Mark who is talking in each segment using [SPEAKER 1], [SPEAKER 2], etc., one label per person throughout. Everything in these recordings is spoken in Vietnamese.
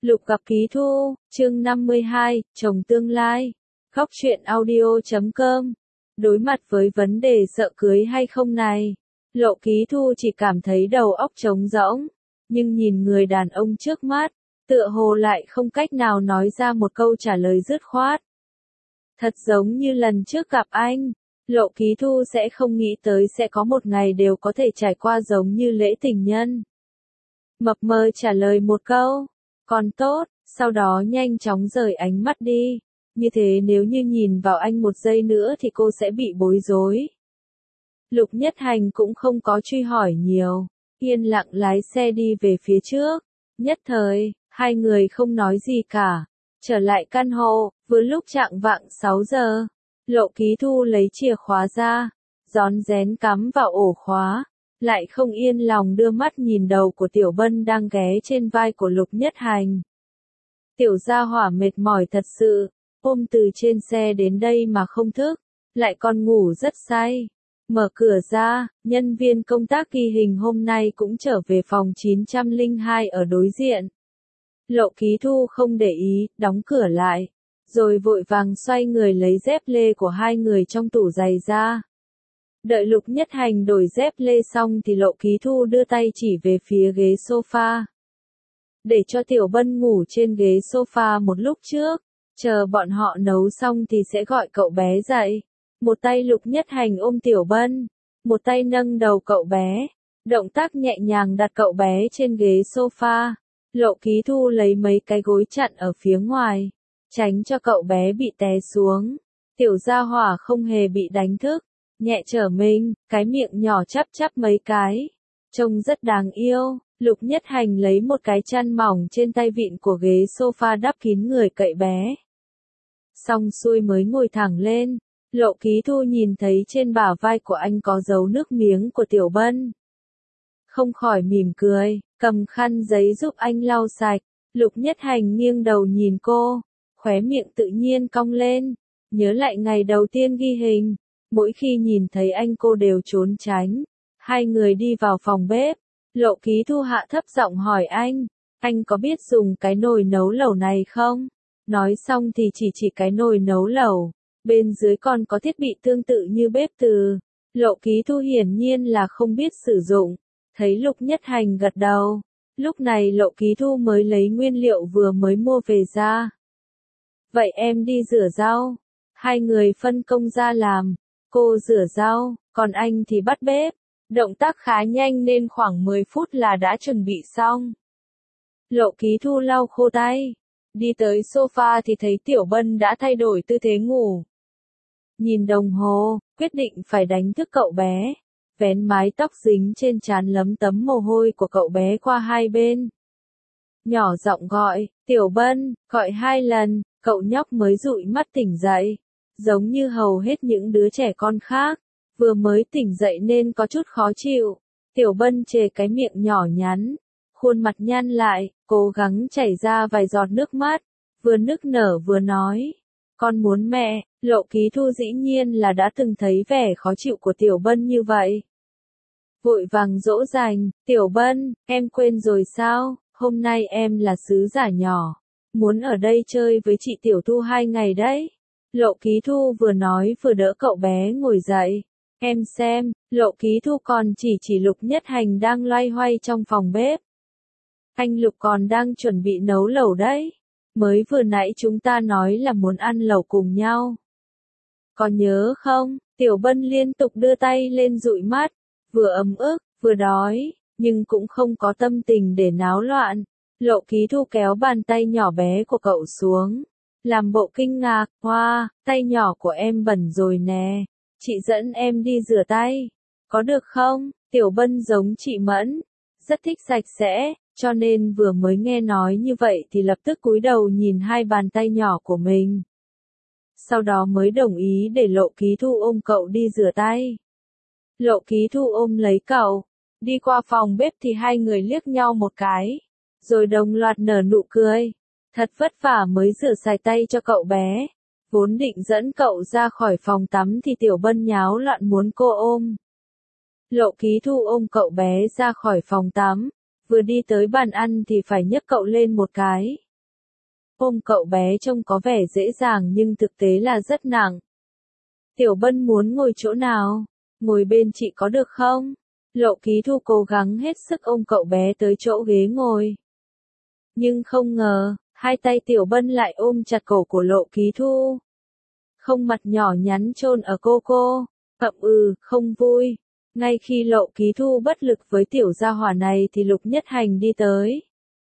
[SPEAKER 1] Lục gặp Ký Thu, chương 52, chồng tương lai. Khóc chuyện audio.com. Đối mặt với vấn đề sợ cưới hay không này, Lộ Ký Thu chỉ cảm thấy đầu óc trống rỗng, nhưng nhìn người đàn ông trước mắt, tựa hồ lại không cách nào nói ra một câu trả lời dứt khoát. Thật giống như lần trước gặp anh, Lộ Ký Thu sẽ không nghĩ tới sẽ có một ngày đều có thể trải qua giống như lễ tình nhân. Mập mờ trả lời một câu, còn tốt, sau đó nhanh chóng rời ánh mắt đi. Như thế nếu như nhìn vào anh một giây nữa thì cô sẽ bị bối rối. Lục Nhất Hành cũng không có truy hỏi nhiều, yên lặng lái xe đi về phía trước. Nhất thời, hai người không nói gì cả. Trở lại căn hộ, vừa lúc chạng vạng 6 giờ, Lộ Ký Thu lấy chìa khóa ra, rón rén cắm vào ổ khóa, lại không yên lòng đưa mắt nhìn đầu của Tiểu Bân đang ghé trên vai của Lục Nhất Hành. Tiểu gia hỏa mệt mỏi thật sự, ôm từ trên xe đến đây mà không thức, lại còn ngủ rất say. Mở cửa ra, nhân viên công tác ghi hình hôm nay cũng trở về phòng 902 ở đối diện. Lộ Ký Thu không để ý, đóng cửa lại, rồi vội vàng xoay người lấy dép lê của hai người trong tủ giày ra. Đợi Lục Nhất Hành đổi dép lê xong thì Lộ Ký Thu đưa tay chỉ về phía ghế sofa. Để cho Tiểu Bân ngủ trên ghế sofa một lúc trước, chờ bọn họ nấu xong thì sẽ gọi cậu bé dậy. Một tay Lục Nhất Hành ôm Tiểu Bân, một tay nâng đầu cậu bé, động tác nhẹ nhàng đặt cậu bé trên ghế sofa. Lộ Ký Thu lấy mấy cái gối chặn ở phía ngoài, tránh cho cậu bé bị té xuống. Tiểu gia hỏa không hề bị đánh thức, nhẹ trở mình, cái miệng nhỏ chắp chắp mấy cái, trông rất đáng yêu. Lục Nhất Hành lấy một cái chăn mỏng trên tay vịn của ghế sofa đắp kín người cậy bé. Xong xuôi mới ngồi thẳng lên, Lộ Ký Thu nhìn thấy trên bả vai của anh có dấu nước miếng của Tiểu Bân. Không khỏi mỉm cười, cầm khăn giấy giúp anh lau sạch. Lục Nhất Hành nghiêng đầu nhìn cô, khóe miệng tự nhiên cong lên, nhớ lại ngày đầu tiên ghi hình, mỗi khi nhìn thấy anh cô đều trốn tránh. Hai người đi vào phòng bếp, Lộ Ký Thu hạ thấp giọng hỏi anh có biết dùng cái nồi nấu lẩu này không? Nói xong thì chỉ cái nồi nấu lẩu, bên dưới còn có thiết bị tương tự như bếp từ. Lộ Ký Thu hiển nhiên là không biết sử dụng, thấy Lục Nhất Hành gật đầu, lúc này Lộ Ký Thu mới lấy nguyên liệu vừa mới mua về ra. Vậy em đi rửa rau. Hai người phân công ra làm, cô rửa rau, còn anh thì bắt bếp. Động tác khá nhanh nên khoảng 10 phút là đã chuẩn bị xong. Lộ Ký Thu lau khô tay, đi tới sofa thì thấy Tiểu Bân đã thay đổi tư thế ngủ. Nhìn đồng hồ, quyết định phải đánh thức cậu bé, vén mái tóc dính trên trán lấm tấm mồ hôi của cậu bé qua hai bên. Nhỏ giọng gọi, Tiểu Bân, gọi 2 lần, cậu nhóc mới dụi mắt tỉnh dậy, giống như hầu hết những đứa trẻ con khác. Vừa mới tỉnh dậy nên có chút khó chịu. Tiểu Bân chề cái miệng nhỏ nhắn, khuôn mặt nhăn lại, cố gắng chảy ra vài giọt nước mắt, vừa nức nở vừa nói, con muốn mẹ. Lộ Ký Thu dĩ nhiên là đã từng thấy vẻ khó chịu của Tiểu Bân như vậy. Vội vàng dỗ dành, Tiểu Bân, em quên rồi sao, hôm nay em là sứ giả nhỏ, muốn ở đây chơi với chị Tiểu Thu 2 ngày đấy. Lộ Ký Thu vừa nói vừa đỡ cậu bé ngồi dậy. Em xem, Lộ Ký Thu còn chỉ Lục Nhất Hành đang loay hoay trong phòng bếp. Anh Lục còn đang chuẩn bị nấu lẩu đấy. Mới vừa nãy chúng ta nói là muốn ăn lẩu cùng nhau. Còn nhớ không? Tiểu Bân liên tục đưa tay lên dụi mắt, vừa ấm ức, vừa đói, nhưng cũng không có tâm tình để náo loạn. Lộ Ký Thu kéo bàn tay nhỏ bé của cậu xuống, làm bộ kinh ngạc, hoa, tay nhỏ của em bẩn rồi nè. Chị dẫn em đi rửa tay, có được không? Tiểu Bân giống chị Mẫn, rất thích sạch sẽ, cho nên vừa mới nghe nói như vậy thì lập tức cúi đầu nhìn hai bàn tay nhỏ của mình. Sau đó mới đồng ý để Lộ Ký Thu ôm cậu đi rửa tay. Lộ Ký Thu ôm lấy cậu, đi qua phòng bếp thì hai người liếc nhau một cái, rồi đồng loạt nở nụ cười. Thật vất vả mới rửa sạch tay cho cậu bé. Vốn định dẫn cậu ra khỏi phòng tắm thì Tiểu Bân nháo loạn muốn cô ôm. Lộ Ký Thu ôm cậu bé ra khỏi phòng tắm, vừa đi tới bàn ăn thì phải nhấc cậu lên một cái. ôm cậu bé trông có vẻ dễ dàng nhưng thực tế là rất nặng. Tiểu Bân muốn ngồi chỗ nào? Ngồi bên chị có được không? Lộ Ký Thu cố gắng hết sức ôm cậu bé tới chỗ ghế ngồi. Nhưng không ngờ, hai tay Tiểu Bân lại ôm chặt cổ của Lộ Ký Thu. Không mặt nhỏ nhắn chôn ở cô. Không vui. Ngay khi Lộ Ký Thu bất lực với tiểu gia hỏa này thì Lục Nhất Hành đi tới.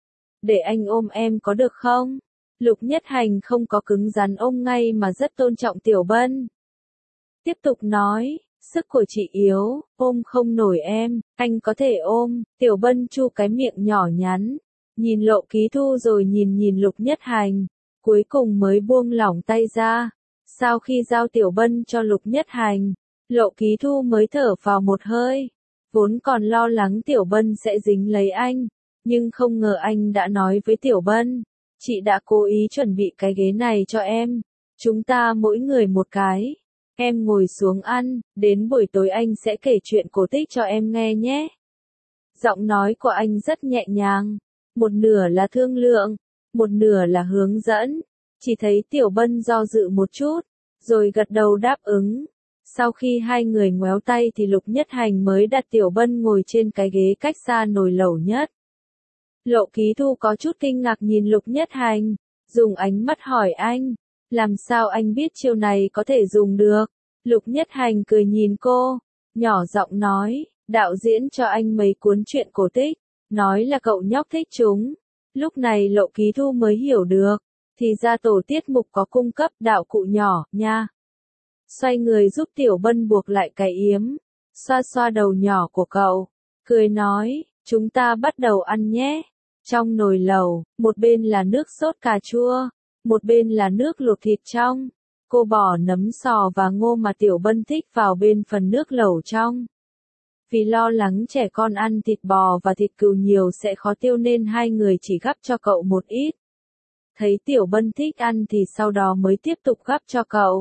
[SPEAKER 1] Để anh ôm em có được không? Lục Nhất Hành không có cứng rắn ôm ngay mà rất tôn trọng Tiểu Bân. Tiếp tục nói, sức của chị yếu, ôm không nổi em, anh có thể ôm. Tiểu Bân chu cái miệng nhỏ nhắn, nhìn Lộ Ký Thu rồi nhìn Lục Nhất Hành, cuối cùng mới buông lỏng tay ra. Sau khi giao Tiểu Bân cho Lục Nhất Hành, Lộ Ký Thu mới thở vào một hơi. Vốn còn lo lắng Tiểu Bân sẽ dính lấy anh, nhưng không ngờ anh đã nói với Tiểu Bân, chị đã cố ý chuẩn bị cái ghế này cho em. Chúng ta mỗi người một cái. Em ngồi xuống ăn, đến buổi tối anh sẽ kể chuyện cổ tích cho em nghe nhé. Giọng nói của anh rất nhẹ nhàng, một nửa là thương lượng, một nửa là hướng dẫn. Chỉ thấy Tiểu Bân do dự một chút, rồi gật đầu đáp ứng. Sau khi hai người ngoéo tay thì Lục Nhất Hành mới đặt Tiểu Bân ngồi trên cái ghế cách xa nồi lẩu nhất. Lộ Ký Thu có chút kinh ngạc nhìn Lục Nhất Hành, dùng ánh mắt hỏi anh, làm sao anh biết chiêu này có thể dùng được? Lục Nhất Hành cười nhìn cô, nhỏ giọng nói, đạo diễn cho anh mấy cuốn truyện cổ tích, nói là cậu nhóc thích chúng. Lúc này Lộ Ký Thu mới hiểu được, thì ra tổ tiết mục có cung cấp đạo cụ nhỏ, nha. Xoay người giúp Tiểu Bân buộc lại cái yếm, xoa xoa đầu nhỏ của cậu, cười nói, chúng ta bắt đầu ăn nhé. Trong nồi lẩu, một bên là nước sốt cà chua, một bên là nước luộc thịt trong. Cô bỏ nấm sò và ngô mà Tiểu Bân thích vào bên phần nước lẩu trong. Vì lo lắng trẻ con ăn thịt bò và thịt cừu nhiều sẽ khó tiêu nên hai người chỉ gắp cho cậu một ít. Thấy Tiểu Bân thích ăn thì sau đó mới tiếp tục gắp cho cậu.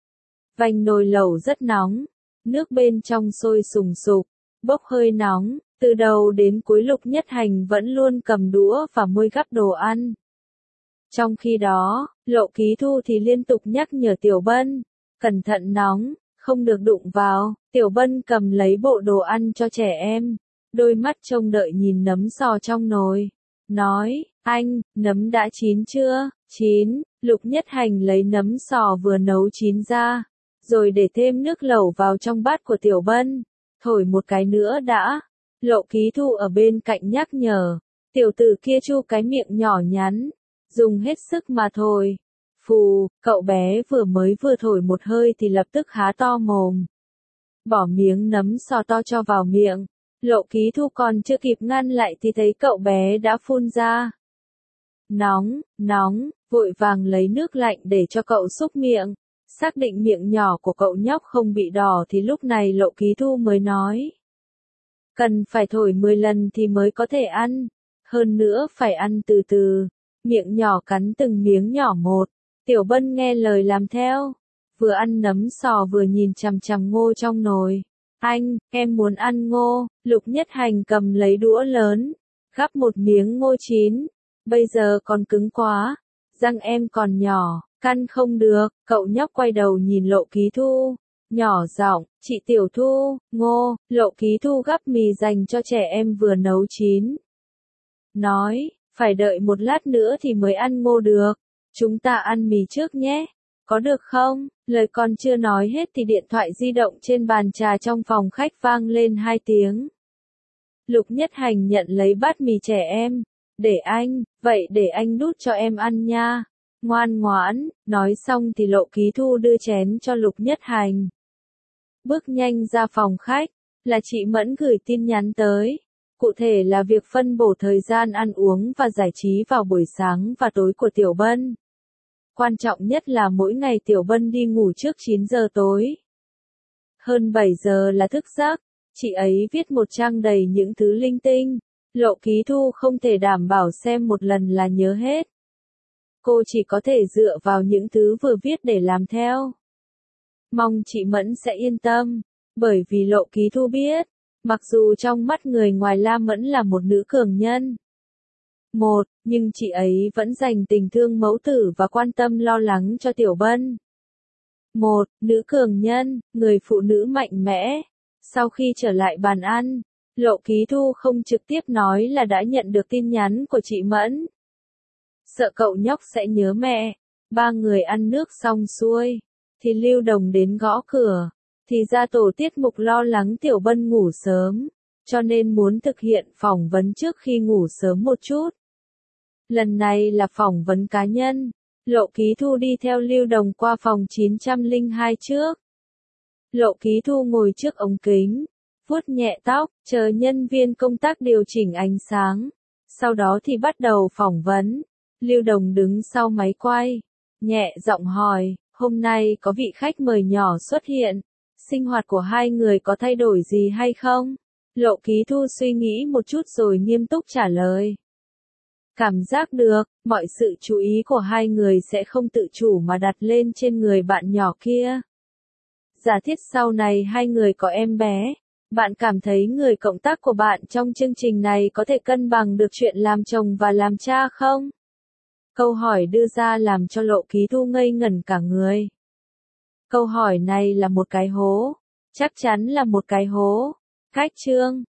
[SPEAKER 1] Vành nồi lẩu rất nóng, nước bên trong sôi sùng sục, bốc hơi nóng, từ đầu đến cuối Lục Nhất Hành vẫn luôn cầm đũa và muôi gắp đồ ăn. Trong khi đó, Lộ Ký Thu thì liên tục nhắc nhở Tiểu Bân, cẩn thận nóng, không được đụng vào. Tiểu Bân cầm lấy bộ đồ ăn cho trẻ em, đôi mắt trông đợi nhìn nấm sò trong nồi, nói, anh, nấm đã chín chưa? Chín. Lục Nhất Hành lấy nấm sò vừa nấu chín ra, rồi để thêm nước lẩu vào trong bát của Tiểu Bân, thổi một cái nữa đã. Lộ Ký Thu ở bên cạnh nhắc nhở, tiểu tử kia chu cái miệng nhỏ nhắn, dùng hết sức mà thổi. Phù, cậu bé vừa thổi một hơi thì lập tức há to mồm, bỏ miếng nấm sò to cho vào miệng. Lộ Ký Thu còn chưa kịp ngăn lại thì thấy cậu bé đã phun ra. Nóng, nóng, vội vàng lấy nước lạnh để cho cậu xúc miệng. Xác định miệng nhỏ của cậu nhóc không bị đỏ thì lúc này Lộ Ký Thu mới nói. Cần phải thổi 10 lần thì mới có thể ăn. Hơn nữa phải ăn từ từ, miệng nhỏ cắn từng miếng nhỏ một. Tiểu Bân nghe lời làm theo, vừa ăn nấm sò vừa nhìn chằm chằm ngô trong nồi. Anh, em muốn ăn ngô. Lục Nhất Hành cầm lấy đũa lớn, gắp một miếng ngô chín. Bây giờ còn cứng quá, răng em còn nhỏ, căn không được. Cậu nhóc quay đầu nhìn Lộ Ký Thu, nhỏ giọng, chị Tiểu Thu, ngô. Lộ Ký Thu gắp mì dành cho trẻ em vừa nấu chín. Nói, phải đợi một lát nữa thì mới ăn ngô được. Chúng ta ăn mì trước nhé, có được không? Lời còn chưa nói hết thì điện thoại di động trên bàn trà trong phòng khách vang lên 2 tiếng. Lục Nhất Hành nhận lấy bát mì trẻ em. Để anh, vậy để anh đút cho em ăn nha. Ngoan ngoãn, nói xong thì Lộ Ký Thu đưa chén cho Lục Nhất Hành. Bước nhanh ra phòng khách, là chị Mẫn gửi tin nhắn tới. Cụ thể là việc phân bổ thời gian ăn uống và giải trí vào buổi sáng và tối của Tiểu Bân. Quan trọng nhất là mỗi ngày Tiểu Bân đi ngủ trước 9 giờ tối. Hơn 7 giờ là thức giấc, chị ấy viết một trang đầy những thứ linh tinh. Lộ Ký Thu không thể đảm bảo xem một lần là nhớ hết. Cô chỉ có thể dựa vào những thứ vừa viết để làm theo. Mong chị Mẫn sẽ yên tâm, bởi vì Lộ Ký Thu biết, mặc dù trong mắt người ngoài La Mẫn là một nữ cường nhân, Một, nhưng chị ấy vẫn dành tình thương mẫu tử và quan tâm lo lắng cho Tiểu Bân. Một, nữ cường nhân, người phụ nữ mạnh mẽ. Sau khi trở lại bàn ăn, Lộ Ký Thu không trực tiếp nói là đã nhận được tin nhắn của chị Mẫn. Sợ cậu nhóc sẽ nhớ mẹ. Ba người ăn nước xong xuôi, thì Lưu Đồng đến gõ cửa. Thì ra tổ tiết mục lo lắng Tiểu Bân ngủ sớm, cho nên muốn thực hiện phỏng vấn trước khi ngủ sớm một chút. Lần này là phỏng vấn cá nhân. Lộ Ký Thu đi theo Lưu Đồng qua phòng 902 trước. Lộ Ký Thu ngồi trước ống kính, vuốt nhẹ tóc, chờ nhân viên công tác điều chỉnh ánh sáng. Sau đó thì bắt đầu phỏng vấn. Lưu Đồng đứng sau máy quay, nhẹ giọng hỏi, hôm nay có vị khách mời nhỏ xuất hiện, sinh hoạt của hai người có thay đổi gì hay không? Lộ Ký Thu suy nghĩ một chút rồi nghiêm túc trả lời. Cảm giác được, mọi sự chú ý của hai người sẽ không tự chủ mà đặt lên trên người bạn nhỏ kia. Giả thiết sau này hai người có em bé, bạn cảm thấy người cộng tác của bạn trong chương trình này có thể cân bằng được chuyện làm chồng và làm cha không? Câu hỏi đưa ra làm cho Lộ Ký Thu ngây ngẩn cả người. Câu hỏi này là một cái hố, chắc chắn là một cái hố. Cách chương